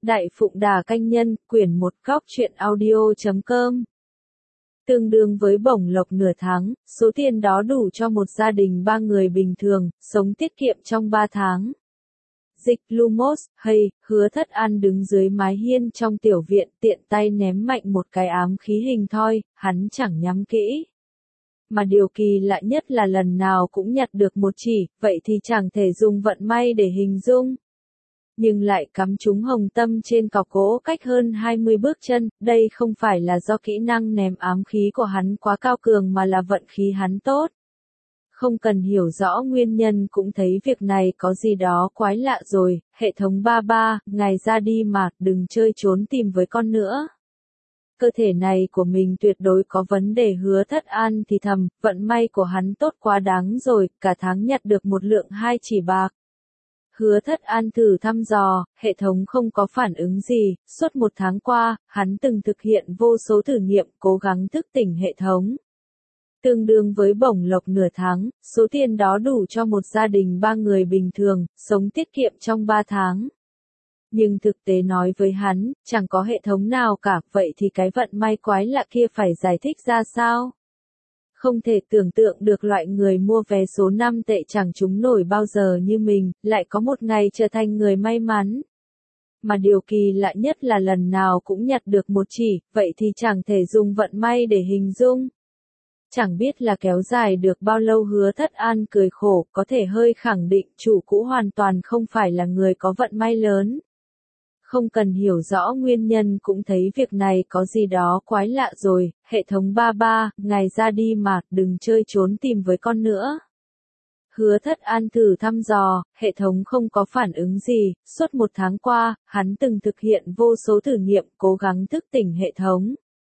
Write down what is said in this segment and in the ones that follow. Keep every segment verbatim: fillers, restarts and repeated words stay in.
Đại Phụng Đà Canh Nhân, quyển một góc truyện audio.com. Tương đương với bổng lộc nửa tháng, số tiền đó đủ cho một gia đình ba người bình thường, sống tiết kiệm trong ba tháng. Dịch Lumos, hay, Hứa Thất An đứng dưới mái hiên trong tiểu viện tiện tay ném mạnh một cái ám khí hình thoi, hắn chẳng nhắm kỹ. Mà điều kỳ lạ nhất là lần nào cũng nhặt được một chỉ, vậy thì chẳng thể dùng vận may để hình dung. Nhưng lại cắm trúng hồng tâm trên cọc gỗ cách hơn hai mươi bước chân, đây không phải là do kỹ năng ném ám khí của hắn quá cao cường mà là vận khí hắn tốt. Không cần hiểu rõ nguyên nhân cũng thấy việc này có gì đó quái lạ rồi, hệ thống ba ba, ngài ra đi mà, đừng chơi trốn tìm với con nữa. Cơ thể này của mình tuyệt đối có vấn đề. Hứa Thất An thì thầm, vận may của hắn tốt quá đáng rồi, cả tháng nhặt được một lượng hai chỉ bạc. Hứa Thất An thử thăm dò, hệ thống không có phản ứng gì, suốt một tháng qua, hắn từng thực hiện vô số thử nghiệm, cố gắng thức tỉnh hệ thống. Tương đương với bổng lộc nửa tháng, số tiền đó đủ cho một gia đình ba người bình thường, sống tiết kiệm trong ba tháng. Nhưng thực tế nói với hắn, chẳng có hệ thống nào cả, vậy thì cái vận may quái lạ kia phải giải thích ra sao? Không thể tưởng tượng được loại người mua vé số năm tệ chẳng trúng nổi bao giờ như mình, lại có một ngày trở thành người may mắn. Mà điều kỳ lạ nhất là lần nào cũng nhặt được một chỉ, vậy thì chẳng thể dùng vận may để hình dung. Chẳng biết là kéo dài được bao lâu. Hứa Thất An cười khổ, có thể hơi khẳng định chủ cũ hoàn toàn không phải là người có vận may lớn. Không cần hiểu rõ nguyên nhân cũng thấy việc này có gì đó quái lạ rồi, hệ thống ba ba, ngài ra đi mà, đừng chơi trốn tìm với con nữa. Hứa Thất An thử thăm dò, hệ thống không có phản ứng gì, suốt một tháng qua, hắn từng thực hiện vô số thử nghiệm, cố gắng thức tỉnh hệ thống.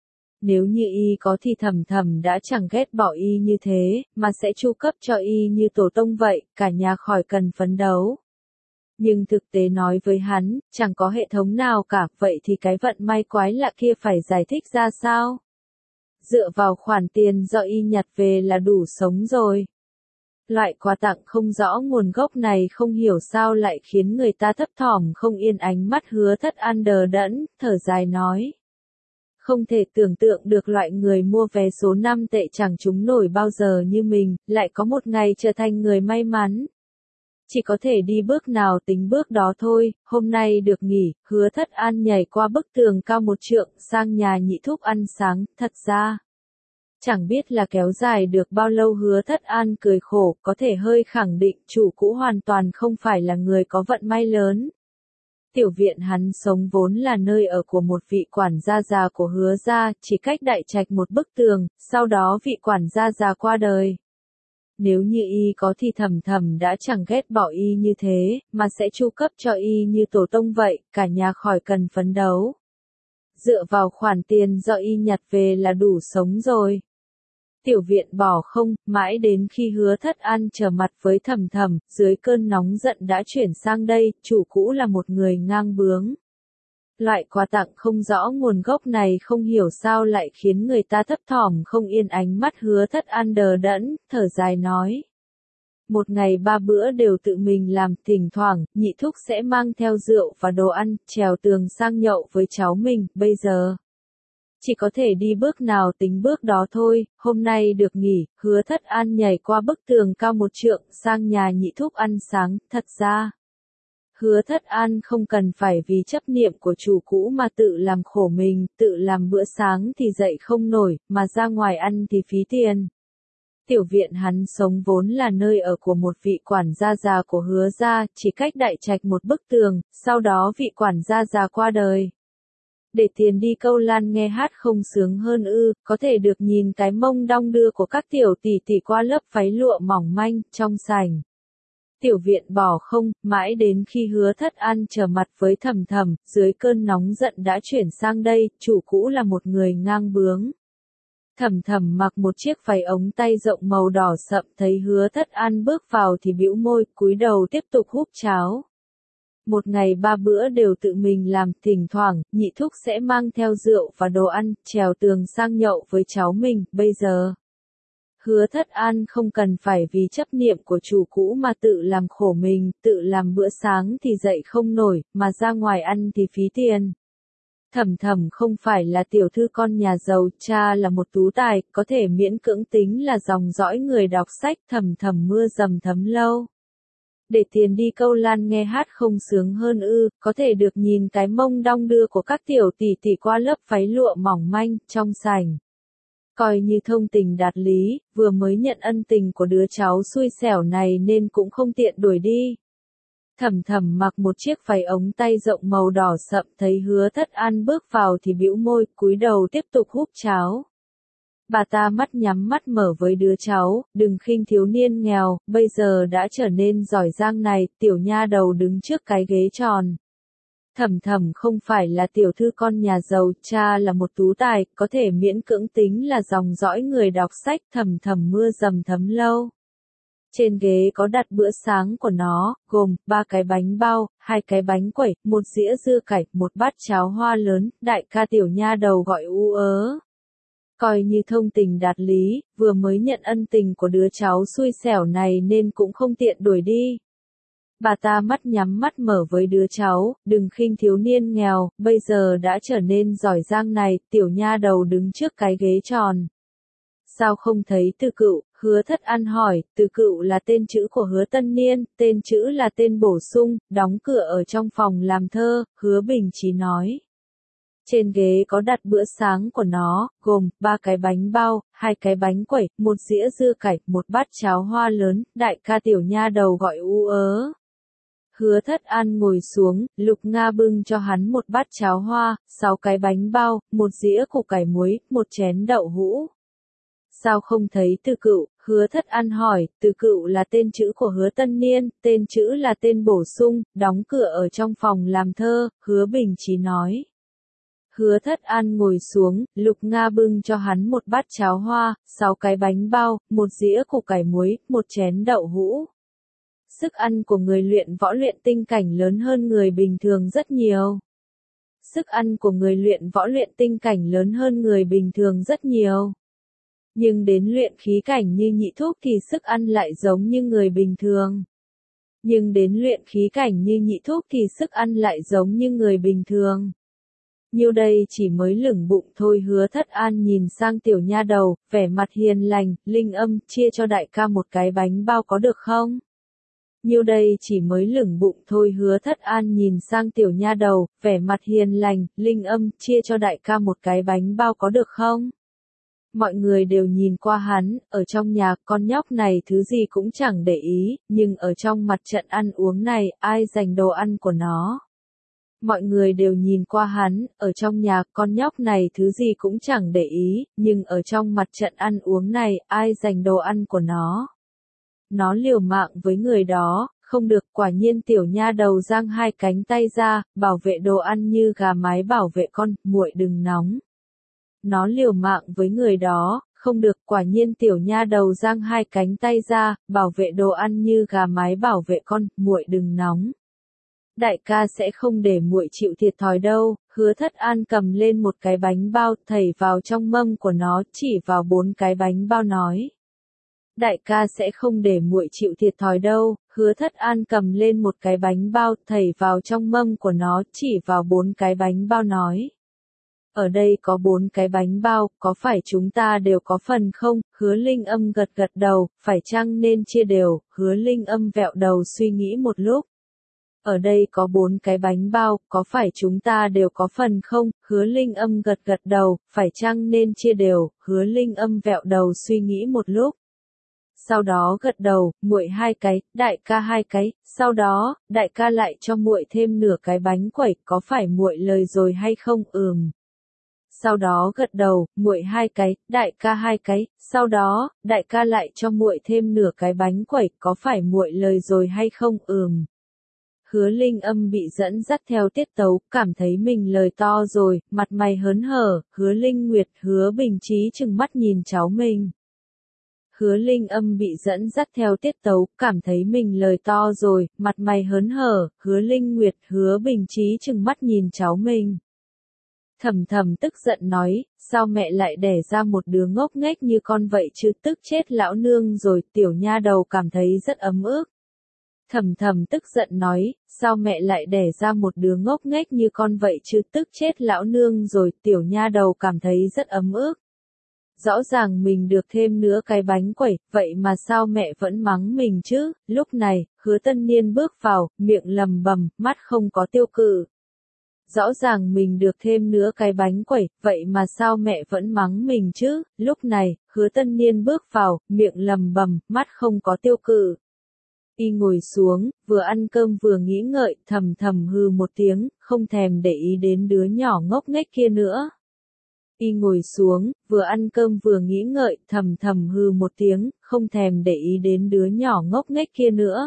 Nếu như y có thì thầm thầm đã chẳng ghét bỏ y như thế, mà sẽ chu cấp cho y như tổ tông vậy, cả nhà khỏi cần phấn đấu. Nhưng thực tế nói với hắn, chẳng có hệ thống nào cả, vậy thì cái vận may quái lạ kia phải giải thích ra sao? Dựa vào khoản tiền do y nhặt về là đủ sống rồi. Loại quà tặng không rõ nguồn gốc này không hiểu sao lại khiến người ta thấp thỏm không yên. Ánh mắt Hứa Thất An đờ đẫn, thở dài nói. Không thể tưởng tượng được loại người mua vé số năm tệ chẳng trúng nổi bao giờ như mình, lại có một ngày trở thành người may mắn. Chỉ có thể đi bước nào tính bước đó thôi. Hôm nay được nghỉ, Hứa Thất An nhảy qua bức tường cao một trượng sang nhà nhị thúc ăn sáng. Thật ra, chẳng biết là kéo dài được bao lâu. Hứa Thất An cười khổ, có thể hơi khẳng định chủ cũ hoàn toàn không phải là người có vận may lớn. Tiểu viện hắn sống vốn là nơi ở của một vị quản gia già của Hứa gia, chỉ cách đại trạch một bức tường, sau đó vị quản gia già qua đời. Nếu như y có thì thầm thầm đã chẳng ghét bỏ y như thế, mà sẽ chu cấp cho y như tổ tông vậy, cả nhà khỏi cần phấn đấu. Dựa vào khoản tiền do y nhặt về là đủ sống rồi. Tiểu viện bỏ không, mãi đến khi Hứa Thất An trở mặt với thầm thầm, dưới cơn nóng giận đã chuyển sang đây, chủ cũ là một người ngang bướng. Loại quà tặng không rõ nguồn gốc này không hiểu sao lại khiến người ta thấp thỏm không yên. Ánh mắt Hứa Thất An đờ đẫn, thở dài nói. Một ngày ba bữa đều tự mình làm, thỉnh thoảng, nhị thúc sẽ mang theo rượu và đồ ăn, trèo tường sang nhậu với cháu mình, bây giờ. Chỉ có thể đi bước nào tính bước đó thôi. Hôm nay được nghỉ, Hứa Thất An nhảy qua bức tường cao một trượng sang nhà nhị thúc ăn sáng. Thật ra, Hứa Thất An không cần phải vì chấp niệm của chủ cũ mà tự làm khổ mình, tự làm bữa sáng thì dậy không nổi, mà ra ngoài ăn thì phí tiền. Tiểu viện hắn sống vốn là nơi ở của một vị quản gia già của Hứa gia, chỉ cách đại trạch một bức tường, sau đó vị quản gia già qua đời. Để tiền đi câu lan nghe hát không sướng hơn ư, có thể được nhìn cái mông đong đưa của các tiểu tỷ tỷ qua lớp váy lụa mỏng manh, trong sảnh. Tiểu viện bỏ không, mãi đến khi Hứa Thất An trở mặt với thầm thầm, dưới cơn nóng giận đã chuyển sang đây, chủ cũ là một người ngang bướng. Thầm thầm mặc một chiếc váy ống tay rộng màu đỏ sậm, thấy Hứa Thất An bước vào thì bĩu môi, cúi đầu tiếp tục húp cháo. Một ngày ba bữa đều tự mình làm, thỉnh thoảng, nhị thúc sẽ mang theo rượu và đồ ăn, trèo tường sang nhậu với cháu mình, bây giờ. Hứa Thất An không cần phải vì chấp niệm của chủ cũ mà tự làm khổ mình, tự làm bữa sáng thì dậy không nổi, mà ra ngoài ăn thì phí tiền. Thẩm Thẩm không phải là tiểu thư con nhà giàu, cha là một tú tài, có thể miễn cưỡng tính là dòng dõi người đọc sách. Thẩm Thẩm mưa dầm thấm lâu. Để tiền đi câu lan nghe hát không sướng hơn ư, có thể được nhìn cái mông đong đưa của các tiểu tỷ tỷ qua lớp váy lụa mỏng manh, trong sảnh. Coi như thông tình đạt lý, vừa mới nhận ân tình của đứa cháu xui xẻo này nên cũng không tiện đuổi đi. Thẩm Thẩm mặc một chiếc váy ống tay rộng màu đỏ sậm, thấy Hứa Thất An bước vào thì bĩu môi, cúi đầu tiếp tục húp cháo. Bà ta mắt nhắm mắt mở với đứa cháu, đừng khinh thiếu niên nghèo, bây giờ đã trở nên giỏi giang này, tiểu nha đầu đứng trước cái ghế tròn. Thẩm Thẩm không phải là tiểu thư con nhà giàu, cha là một tú tài, có thể miễn cưỡng tính là dòng dõi người đọc sách. Thẩm Thẩm mưa dầm thấm lâu. Trên ghế có đặt bữa sáng của nó, gồm ba cái bánh bao, hai cái bánh quẩy, một dĩa dưa cải, một bát cháo hoa lớn. Đại ca tiểu nha đầu gọi u ớ. Coi như thông tình đạt lý, vừa mới nhận ân tình của đứa cháu xui xẻo này nên cũng không tiện đuổi đi. Bà ta mắt nhắm mắt mở với đứa cháu, đừng khinh thiếu niên nghèo, bây giờ đã trở nên giỏi giang này, tiểu nha đầu đứng trước cái ghế tròn. Sao không thấy Từ Cựu? Hứa Thất An hỏi. Từ Cựu là tên chữ của Hứa Tân Niên, tên chữ là tên bổ sung, đóng cửa ở trong phòng làm thơ. Hứa Bình Chí nói. Trên ghế có đặt bữa sáng của nó, gồm ba cái bánh bao, hai cái bánh quẩy, một dĩa dưa cải, một bát cháo hoa lớn. Đại ca tiểu nha đầu gọi u ớ. Hứa Thất An ngồi xuống, Lục Nga bưng cho hắn một bát cháo hoa, sáu cái bánh bao, một dĩa củ cải muối, một chén đậu hũ. Sao không thấy Từ Cựu? Hứa Thất An hỏi. Từ Cựu là tên chữ của Hứa Tân Niên, tên chữ là tên bổ sung, đóng cửa ở trong phòng làm thơ. Hứa Bình Chí nói. Hứa Thất An ngồi xuống, Lục Nga bưng cho hắn một bát cháo hoa, sáu cái bánh bao, một dĩa củ cải muối, một chén đậu hũ. Sức ăn của người luyện võ luyện tinh cảnh lớn hơn người bình thường rất nhiều. Sức ăn của người luyện võ luyện tinh cảnh lớn hơn người bình thường rất nhiều. Nhưng đến luyện khí cảnh như Nhị Thúc thì sức ăn lại giống như người bình thường. Nhưng đến luyện khí cảnh như Nhị Thúc thì sức ăn lại giống như người bình thường. Nhiêu đây chỉ mới lửng bụng thôi. Hứa Thất An nhìn sang tiểu nha đầu, vẻ mặt hiền lành. Linh Âm, chia cho đại ca một cái bánh bao có được không? Nhiêu đây chỉ mới lửng bụng thôi. Hứa Thất An nhìn sang tiểu nha đầu, vẻ mặt hiền lành. Linh Âm, chia cho đại ca một cái bánh bao có được không? Mọi người đều nhìn qua hắn, ở trong nhà, con nhóc này thứ gì cũng chẳng để ý, nhưng ở trong mặt trận ăn uống này, ai giành đồ ăn của nó? Mọi người đều nhìn qua hắn, ở trong nhà, con nhóc này thứ gì cũng chẳng để ý, nhưng ở trong mặt trận ăn uống này, ai giành đồ ăn của nó? Nó liều mạng với người đó, không được. Quả nhiên tiểu nha đầu giang hai cánh tay ra, bảo vệ đồ ăn như gà mái bảo vệ con, muội đừng nóng. Nó liều mạng với người đó, không được. Quả nhiên tiểu nha đầu giang hai cánh tay ra, bảo vệ đồ ăn như gà mái bảo vệ con, muội đừng nóng. Đại ca sẽ không để muội chịu thiệt thòi đâu. Hứa Thất An cầm lên một cái bánh bao, thảy vào trong mâm của nó, chỉ vào bốn cái bánh bao nói. Đại ca sẽ không để muội chịu thiệt thòi đâu. Hứa Thất An cầm lên một cái bánh bao, thảy vào trong mâm của nó, chỉ vào bốn cái bánh bao nói. Ở đây có bốn cái bánh bao, có phải chúng ta đều có phần không? Hứa Linh Âm gật gật đầu, phải chăng nên chia đều? Hứa Linh Âm vẹo đầu suy nghĩ một lúc. Ở đây có bốn cái bánh bao, có phải chúng ta đều có phần không? Hứa Linh Âm gật gật đầu, phải chăng nên chia đều? Hứa Linh Âm vẹo đầu suy nghĩ một lúc. Sau đó gật đầu, muội hai cái, đại ca hai cái. Sau đó, đại ca lại cho muội thêm nửa cái bánh quẩy, có phải muội lời rồi hay không? Ừm. Sau đó gật đầu, muội hai cái, đại ca hai cái. Sau đó, đại ca lại cho muội thêm nửa cái bánh quẩy, có phải muội lời rồi hay không? Ừm. Hứa Linh Âm bị dẫn dắt theo tiết tấu, cảm thấy mình lời to rồi, mặt mày hớn hở. Hứa Linh Nguyệt, Hứa Bình Chí trừng mắt nhìn cháu mình. Hứa Linh Âm bị dẫn dắt theo tiết tấu, cảm thấy mình lời to rồi, mặt mày hớn hở. Hứa Linh Nguyệt, Hứa Bình Chí trừng mắt nhìn cháu mình. Thầm thầm tức giận nói, sao mẹ lại đẻ ra một đứa ngốc nghếch như con vậy chứ, tức chết lão nương rồi. Tiểu nha đầu cảm thấy rất ấm ức. Thầm thầm tức giận nói, sao mẹ lại đẻ ra một đứa ngốc nghếch như con vậy chứ, tức chết lão nương rồi. Tiểu nha đầu cảm thấy rất ấm ức. Rõ ràng mình được thêm nữa cái bánh quẩy, vậy mà sao mẹ vẫn mắng mình chứ? Lúc này, Hứa Tân Niên bước vào, miệng lầm bầm, mắt không có tiêu cự. Rõ ràng mình được thêm nữa cái bánh quẩy, vậy mà sao mẹ vẫn mắng mình chứ? Lúc này, Hứa Tân Niên bước vào, miệng lầm bầm, mắt không có tiêu cự. Y ngồi xuống, vừa ăn cơm vừa nghĩ ngợi, thầm thầm hừ một tiếng, không thèm để ý đến đứa nhỏ ngốc nghếch kia nữa. Y ngồi xuống, vừa ăn cơm vừa nghĩ ngợi, thầm thầm hừ một tiếng, không thèm để ý đến đứa nhỏ ngốc nghếch kia nữa.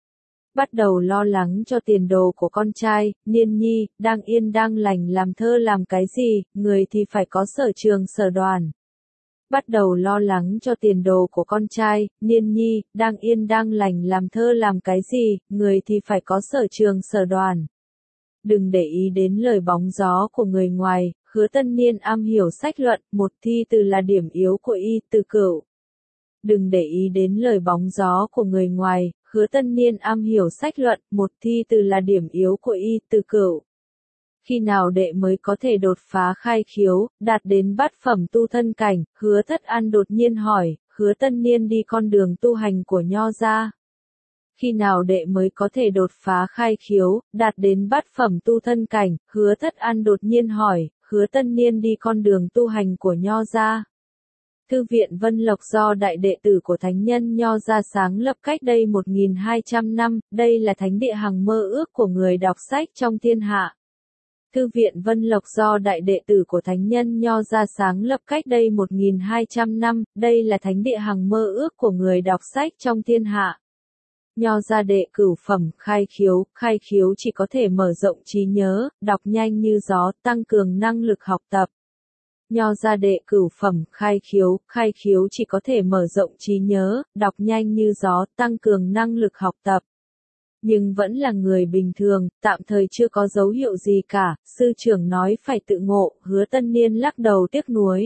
Bắt đầu lo lắng cho tiền đồ của con trai, Niên Nhi, đang yên đang lành làm thơ làm cái gì, người thì phải có sở trường sở đoàn. Bắt đầu lo lắng cho tiền đồ của con trai, Niên Nhi, đang yên đang lành làm thơ làm cái gì, người thì phải có sở trường sở đoàn. Đừng để ý đến lời bóng gió của người ngoài, Hứa Tân Niên am hiểu sách luận, một thi từ là điểm yếu của y, Từ Cửu. Đừng để ý đến lời bóng gió của người ngoài, Hứa Tân Niên am hiểu sách luận, một thi từ là điểm yếu của y, Từ Cửu. Khi nào đệ mới có thể đột phá khai khiếu, đạt đến bát phẩm tu thân cảnh, Hứa Thất An đột nhiên hỏi, Hứa Tân Niên đi con đường tu hành của Nho gia. Khi nào đệ mới có thể đột phá khai khiếu, đạt đến bát phẩm tu thân cảnh, Hứa Thất An đột nhiên hỏi, Hứa Tân Niên đi con đường tu hành của Nho gia. Thư viện Vân Lộc do đại đệ tử của thánh nhân Nho gia sáng lập cách đây một nghìn hai trăm năm, đây là thánh địa hằng mơ ước của người đọc sách trong thiên hạ. Thư viện Vân Lộc do đại đệ tử của thánh nhân Nho gia sáng lập cách đây một nghìn hai trăm năm, đây là thánh địa hằng mơ ước của người đọc sách trong thiên hạ. Nho gia đệ cửu phẩm, khai khiếu, khai khiếu chỉ có thể mở rộng trí nhớ, đọc nhanh như gió, tăng cường năng lực học tập. Nho gia đệ cửu phẩm, khai khiếu, khai khiếu chỉ có thể mở rộng trí nhớ, đọc nhanh như gió, tăng cường năng lực học tập. Nhưng vẫn là người bình thường, tạm thời chưa có dấu hiệu gì cả, sư trưởng nói phải tự ngộ, Hứa Tân Niên lắc đầu tiếc nuối.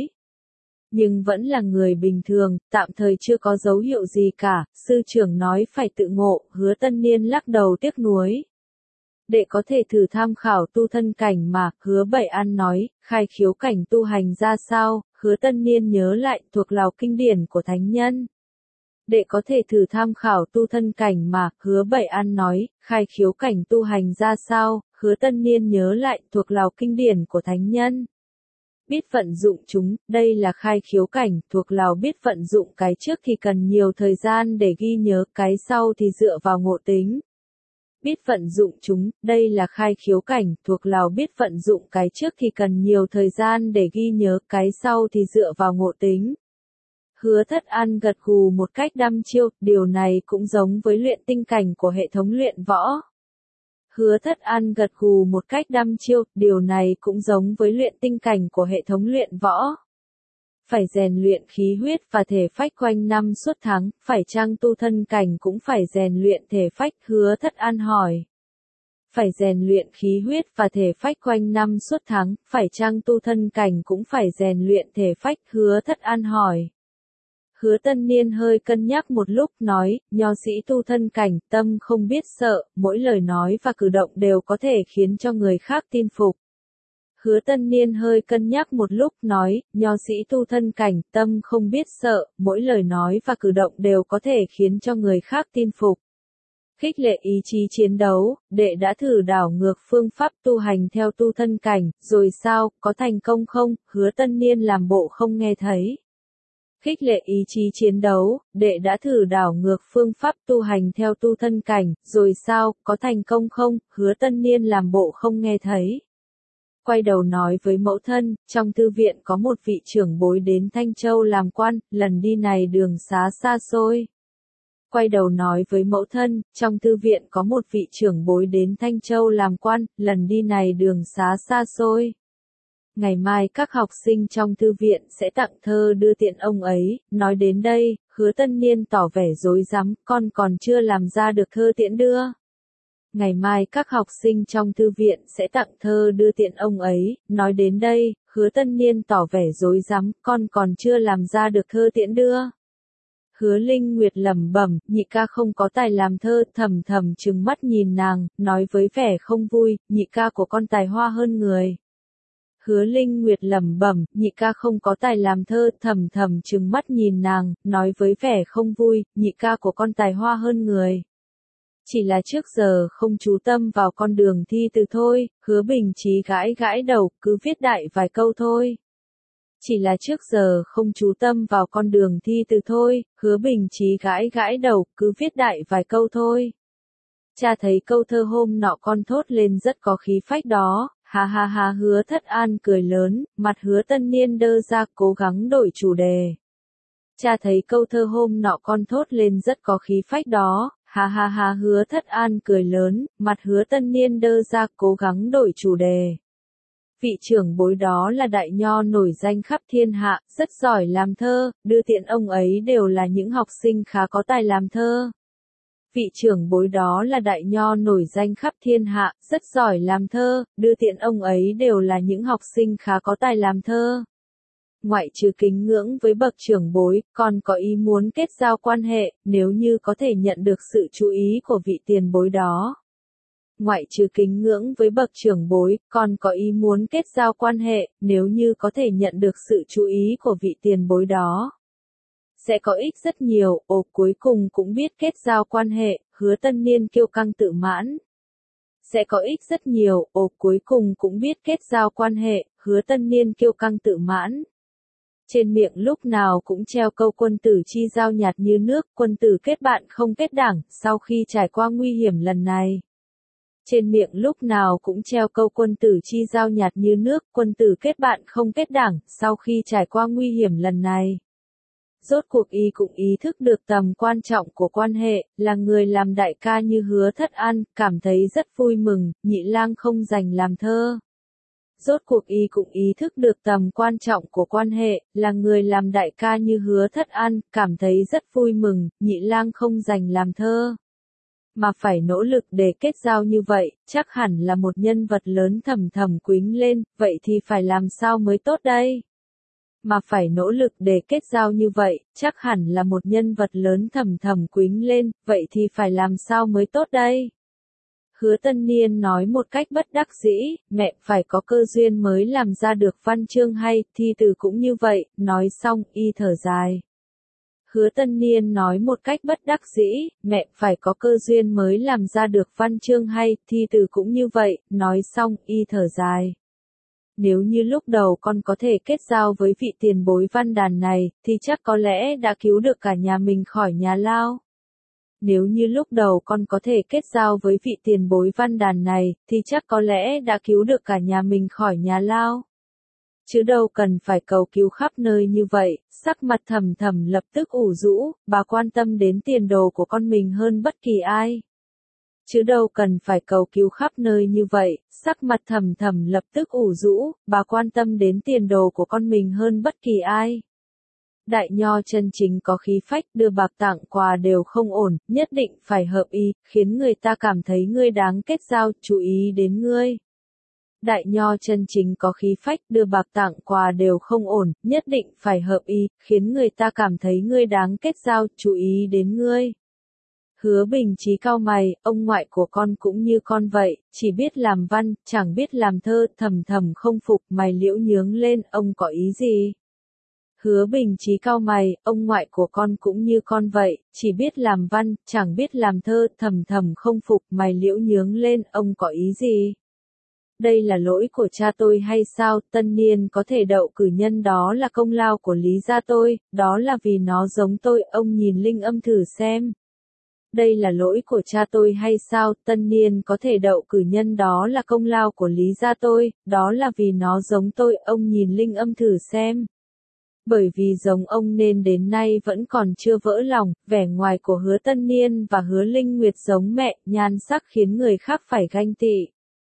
Nhưng vẫn là người bình thường, tạm thời chưa có dấu hiệu gì cả, sư trưởng nói phải tự ngộ, Hứa Tân Niên lắc đầu tiếc nuối. Đệ có thể thử tham khảo tu thân cảnh mà, Hứa Bảy An nói, khai khiếu cảnh tu hành ra sao, Hứa Tân Niên nhớ lại, thuộc lào kinh điển của thánh nhân. Đệ có thể thử tham khảo tu thân cảnh mà, Hứa Bảy An nói, khai khiếu cảnh tu hành ra sao, Hứa Tân Niên nhớ lại, thuộc lào kinh điển của thánh nhân. Biết vận dụng chúng, đây là khai khiếu cảnh, thuộc lào biết vận dụng cái trước thì cần nhiều thời gian để ghi nhớ, cái sau thì dựa vào ngộ tính. Biết vận dụng chúng, đây là khai khiếu cảnh, thuộc lào biết vận dụng cái trước thì cần nhiều thời gian để ghi nhớ, cái sau thì dựa vào ngộ tính. Hứa Thất An gật gù một cách đăm chiêu, điều này cũng giống với luyện tinh cảnh của hệ thống luyện võ. Hứa Thất An gật gù một cách đăm chiêu, điều này cũng giống với luyện tinh cảnh của hệ thống luyện võ. Phải rèn luyện khí huyết và thể phách quanh năm suốt tháng, phải chăng tu thân cảnh cũng phải rèn luyện thể phách, Hứa Thất An hỏi. Phải rèn luyện khí huyết và thể phách quanh năm suốt tháng, phải chăng tu thân cảnh cũng phải rèn luyện thể phách, Hứa Thất An hỏi. Hứa Tân Niên hơi cân nhắc một lúc nói, nho sĩ tu thân cảnh, tâm không biết sợ, mỗi lời nói và cử động đều có thể khiến cho người khác tin phục. Hứa Tân Niên hơi cân nhắc một lúc nói, nho sĩ tu thân cảnh, tâm không biết sợ, mỗi lời nói và cử động đều có thể khiến cho người khác tin phục. Khích lệ ý chí chiến đấu, đệ đã thử đảo ngược phương pháp tu hành theo tu thân cảnh, rồi sao, có thành công không? Hứa Tân Niên làm bộ không nghe thấy. Khích lệ ý chí chiến đấu, đệ đã thử đảo ngược phương pháp tu hành theo tu thân cảnh, rồi sao, có thành công không? Hứa Tân Niên làm bộ không nghe thấy. Quay đầu nói với mẫu thân, trong thư viện có một vị trưởng bối đến Thanh Châu làm quan, lần đi này đường xá xa xôi. Quay đầu nói với mẫu thân, trong thư viện có một vị trưởng bối đến Thanh Châu làm quan, lần đi này đường xá xa xôi. Ngày mai các học sinh trong thư viện sẽ tặng thơ đưa tiện ông ấy, nói đến đây, Hứa Tân Niên tỏ vẻ rối rắm, con còn chưa làm ra được thơ tiễn đưa. Ngày mai các học sinh trong thư viện sẽ tặng thơ đưa tiện ông ấy, nói đến đây, Hứa Tân Niên tỏ vẻ rối rắm, con còn chưa làm ra được thơ tiễn đưa. Hứa Linh Nguyệt lẩm bẩm, nhị ca không có tài làm thơ, thầm thầm trừng mắt nhìn nàng, nói với vẻ không vui, nhị ca của con tài hoa hơn người. Hứa Linh Nguyệt lẩm bẩm, nhị ca không có tài làm thơ, thầm thầm trừng mắt nhìn nàng, nói với vẻ không vui, nhị ca của con tài hoa hơn người. Chỉ là trước giờ không chú tâm vào con đường thi từ thôi, Hứa Bình Chí gãi gãi đầu, cứ viết đại vài câu thôi. Chỉ là trước giờ không chú tâm vào con đường thi từ thôi, Hứa Bình Chí gãi gãi đầu, cứ viết đại vài câu thôi. Cha thấy câu thơ hôm nọ con thốt lên rất có khí phách đó, ha ha ha. Hứa Thất An cười lớn, mặt Hứa Tân Niên đơ ra, cố gắng đổi chủ đề. Cha thấy câu thơ hôm nọ con thốt lên rất có khí phách đó, ha ha ha. Hứa Thất An cười lớn, mặt Hứa Tân Niên đơ ra, cố gắng đổi chủ đề. Vị trưởng bối đó là đại nho nổi danh khắp thiên hạ, rất giỏi làm thơ, đưa tiện ông ấy đều là những học sinh khá có tài làm thơ. Vị trưởng bối đó là đại nho nổi danh khắp thiên hạ, rất giỏi làm thơ, đưa tiện ông ấy đều là những học sinh khá có tài làm thơ. Ngoại trừ kính ngưỡng với bậc trưởng bối, còn có ý muốn kết giao quan hệ, nếu như có thể nhận được sự chú ý của vị tiền bối đó. Ngoại trừ kính ngưỡng với bậc trưởng bối, còn có ý muốn kết giao quan hệ, nếu như có thể nhận được sự chú ý của vị tiền bối đó. Sẽ có ích rất nhiều, ồ cuối cùng cũng biết kết giao quan hệ, Hứa Tân Niên kiêu căng tự mãn. Sẽ có ích rất nhiều, ồ cuối cùng cũng biết kết giao quan hệ, Hứa Tân Niên kiêu căng tự mãn. Trên miệng lúc nào cũng treo câu quân tử chi giao nhạt như nước, quân tử kết bạn không kết đảng, sau khi trải qua nguy hiểm lần này. Trên miệng lúc nào cũng treo câu quân tử chi giao nhạt như nước, quân tử kết bạn không kết đảng, sau khi trải qua nguy hiểm lần này. Rốt cuộc y cũng ý thức được tầm quan trọng của quan hệ, là người làm đại ca như Hứa Thất An, cảm thấy rất vui mừng, nhị lang không dành làm thơ. Rốt cuộc y cũng ý thức được tầm quan trọng của quan hệ, là người làm đại ca như Hứa Thất An, cảm thấy rất vui mừng, nhị lang không dành làm thơ. Mà phải nỗ lực để kết giao như vậy, chắc hẳn là một nhân vật lớn thầm thầm quính lên, vậy thì phải làm sao mới tốt đây? Mà phải nỗ lực để kết giao như vậy, chắc hẳn là một nhân vật lớn thầm thầm quính lên, vậy thì phải làm sao mới tốt đây? Hứa Tân Niên nói một cách bất đắc dĩ, mẹ phải có cơ duyên mới làm ra được văn chương hay, thi từ cũng như vậy, nói xong, y thở dài. Hứa Tân Niên nói một cách bất đắc dĩ, mẹ phải có cơ duyên mới làm ra được văn chương hay, thi từ cũng như vậy, nói xong, y thở dài. Nếu như lúc đầu con có thể kết giao với vị tiền bối văn đàn này, thì chắc có lẽ đã cứu được cả nhà mình khỏi nhà lao. Nếu như lúc đầu con có thể kết giao với vị tiền bối văn đàn này, thì chắc có lẽ đã cứu được cả nhà mình khỏi nhà lao. Chứ đâu cần phải cầu cứu khắp nơi như vậy, sắc mặt Thầm Thầm lập tức ủ rũ, bà quan tâm đến tiền đồ của con mình hơn bất kỳ ai. Chứ đâu cần phải cầu cứu khắp nơi như vậy, sắc mặt Thầm Thầm lập tức ủ rũ, bà quan tâm đến tiền đồ của con mình hơn bất kỳ ai. Đại nho chân chính có khí phách, đưa bạc tặng quà đều không ổn, nhất định phải hợp ý, khiến người ta cảm thấy ngươi đáng kết giao, chú ý đến ngươi. Đại nho chân chính có khí phách, đưa bạc tặng quà đều không ổn, nhất định phải hợp ý, khiến người ta cảm thấy ngươi đáng kết giao, chú ý đến ngươi. Hứa Bình Chí cau mày, ông ngoại của con cũng như con vậy, chỉ biết làm văn, chẳng biết làm thơ, Thầm Thầm không phục, mày liễu nhướng lên, ông có ý gì? Hứa Bình Chí cau mày, ông ngoại của con cũng như con vậy, chỉ biết làm văn, chẳng biết làm thơ, Thầm Thầm không phục, mày liễu nhướng lên, ông có ý gì? Đây là lỗi của cha tôi hay sao? Tân Niên có thể đậu cử nhân đó là công lao của Lý gia tôi, đó là vì nó giống tôi, ông nhìn Linh Âm thử xem. Đây là lỗi của cha tôi hay sao? Tân Niên có thể đậu cử nhân đó là công lao của Lý gia tôi, đó là vì nó giống tôi, ông nhìn Linh Âm thử xem. Bởi vì giống ông nên đến nay vẫn còn chưa vỡ lòng, vẻ ngoài của Hứa Tân Niên và Hứa Linh Nguyệt giống mẹ, nhan sắc khiến người khác phải ganh tị.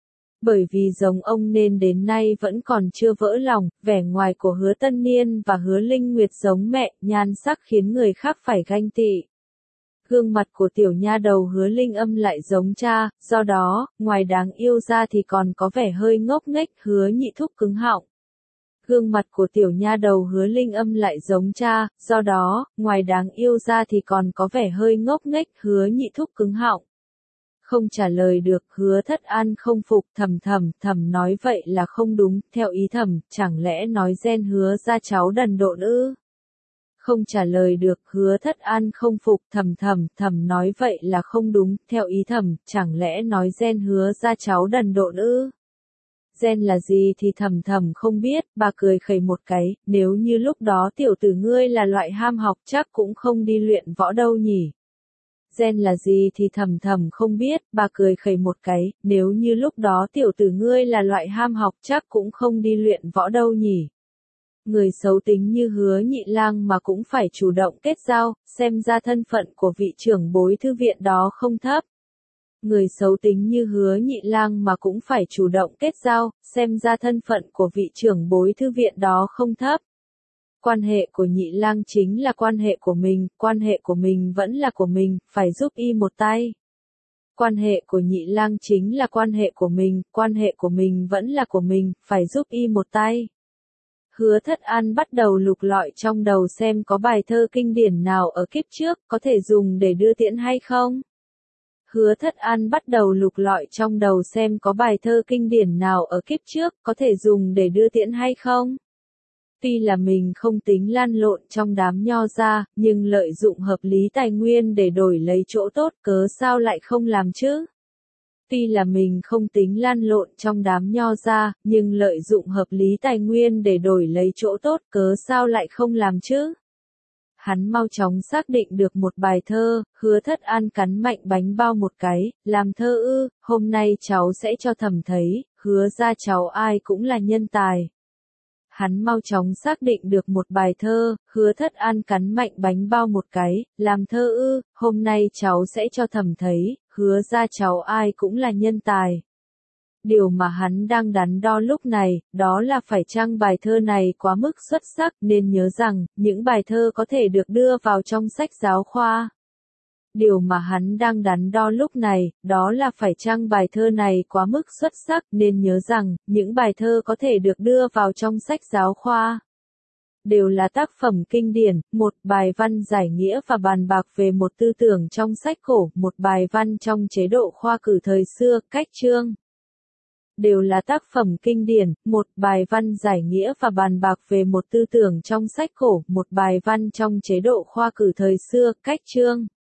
Bởi vì giống ông nên đến nay vẫn còn chưa vỡ lòng, vẻ ngoài của Hứa Tân Niên và Hứa Linh Nguyệt giống mẹ, nhan sắc khiến người khác phải ganh tị. Gương mặt của tiểu nha đầu Hứa Linh Âm lại giống cha, do đó, ngoài đáng yêu ra thì còn có vẻ hơi ngốc nghếch, Hứa Nhị Thúc cứng họng. Gương mặt của tiểu nha đầu Hứa Linh Âm lại giống cha, do đó, ngoài đáng yêu ra thì còn có vẻ hơi ngốc nghếch, Hứa Nhị Thúc cứng họng. Không trả lời được, Hứa Thất An không phục, thầm thầm, thầm nói vậy là không đúng, theo ý thầm, chẳng lẽ nói gen Hứa ra cháu đần độn ư? Không trả lời được, Hứa Thất An không phục, thầm thầm, thầm nói vậy là không đúng, theo ý thầm, chẳng lẽ nói gen Hứa ra cháu đần độn ư? Gen là gì thì thầm thầm không biết, bà cười khẩy một cái, nếu như lúc đó tiểu tử ngươi là loại ham học chắc cũng không đi luyện võ đâu nhỉ. Gen là gì thì thầm thầm không biết, bà cười khẩy một cái, nếu như lúc đó tiểu tử ngươi là loại ham học chắc cũng không đi luyện võ đâu nhỉ. Người xấu tính như Hứa Nhị Lang mà cũng phải chủ động kết giao, xem ra thân phận của vị trưởng bối thư viện đó không thấp. Người xấu tính như Hứa Nhị Lang mà cũng phải chủ động kết giao, xem ra thân phận của vị trưởng bối thư viện đó không thấp. Quan hệ của Nhị Lang chính là quan hệ của mình, quan hệ của mình vẫn là của mình, phải giúp y một tay. Quan hệ của Nhị Lang chính là quan hệ của mình, quan hệ của mình vẫn là của mình, phải giúp y một tay. Hứa Thất An bắt đầu lục lọi trong đầu xem có bài thơ kinh điển nào ở kiếp trước có thể dùng để đưa tiễn hay không. Hứa Thất An bắt đầu lục lọi trong đầu xem có bài thơ kinh điển nào ở kiếp trước có thể dùng để đưa tiễn hay không. Tuy là mình không tính lan lộn trong đám nho gia, nhưng lợi dụng hợp lý tài nguyên để đổi lấy chỗ tốt cớ sao lại không làm chứ? Tuy là mình không tính lan lộn trong đám nho gia, nhưng lợi dụng hợp lý tài nguyên để đổi lấy chỗ tốt cớ sao lại không làm chứ? Hắn mau chóng xác định được một bài thơ, Hứa Thất An cắn mạnh bánh bao một cái, làm thơ ư, hôm nay cháu sẽ cho thầm thấy, hứa ra cháu ai cũng là nhân tài. Hắn mau chóng xác định được một bài thơ, Hứa Thất An cắn mạnh bánh bao một cái, làm thơ ư, hôm nay cháu sẽ cho thầm thấy, hứa ra cháu ai cũng là nhân tài. Điều mà hắn đang đắn đo lúc này, đó là phải chăng bài thơ này quá mức xuất sắc, nên nhớ rằng, những bài thơ có thể được đưa vào trong sách giáo khoa. Điều mà hắn đang đắn đo lúc này, đó là phải chăng bài thơ này quá mức xuất sắc, nên nhớ rằng, những bài thơ có thể được đưa vào trong sách giáo khoa. Đều là tác phẩm kinh điển, một bài văn giải nghĩa và bàn bạc về một tư tưởng trong sách cổ, một bài văn trong chế độ khoa cử thời xưa, cách chương. Đều là tác phẩm kinh điển, một bài văn giải nghĩa và bàn bạc về một tư tưởng trong sách cổ, một bài văn trong chế độ khoa cử thời xưa, cách chương.